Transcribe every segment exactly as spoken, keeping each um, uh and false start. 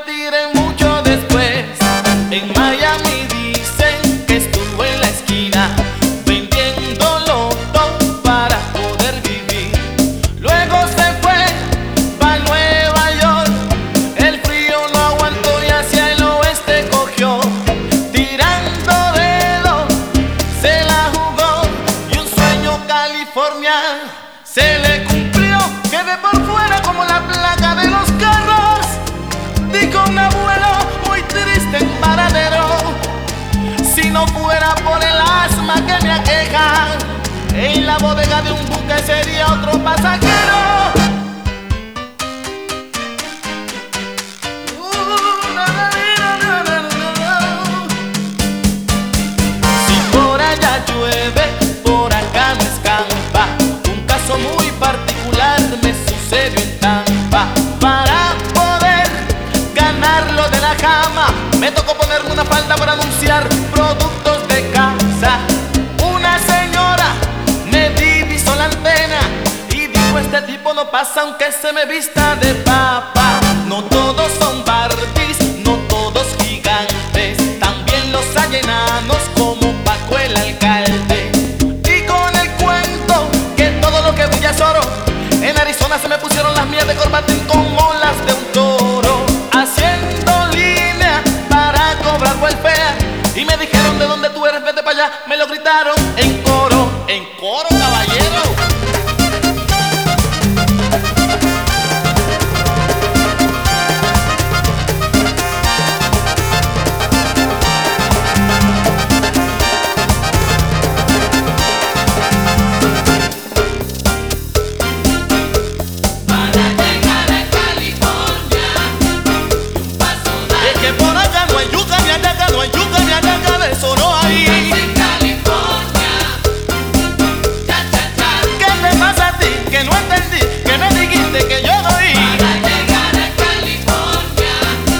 retiré mucho después. En Miami dicen que estuvo en la esquina vendiéndolo todo para poder vivir. Luego se fue pa' Nueva York, el frío no aguantó y hacia el oeste cogió. Tirando dedo se la jugó y un sueño California se le cumplió. Quedé por fuera como la placa de los carros, dijo un abuelo muy triste en Paradero. Si no fuera por el asma que me aqueja, en la bodega de un buque sería otro pasajero. Si por allá llueve, por acá no escampa. Un caso muy particular me sucedió en Tampa. Para poder ganarlo de la cama, me tocó ponerme una falda para anunciar productos de casa. Una señora me divisó la antena y dijo: este tipo no pasa aunque se me vista de papa. No todos son Barbies, no todos gigantes, también los hay enanos como Paco el alcalde. Y con el cuento que todo lo que brilla es oro, en Arizona se me pusieron las mías de corbatín como las de un toro, haciendo línea para cobrar welfare. Y me dijeron: ¿de dónde tú eres? Vete para allá. Me lo gritaron en coro, en coro, caballero.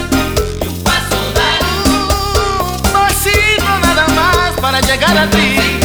Llegar a ti.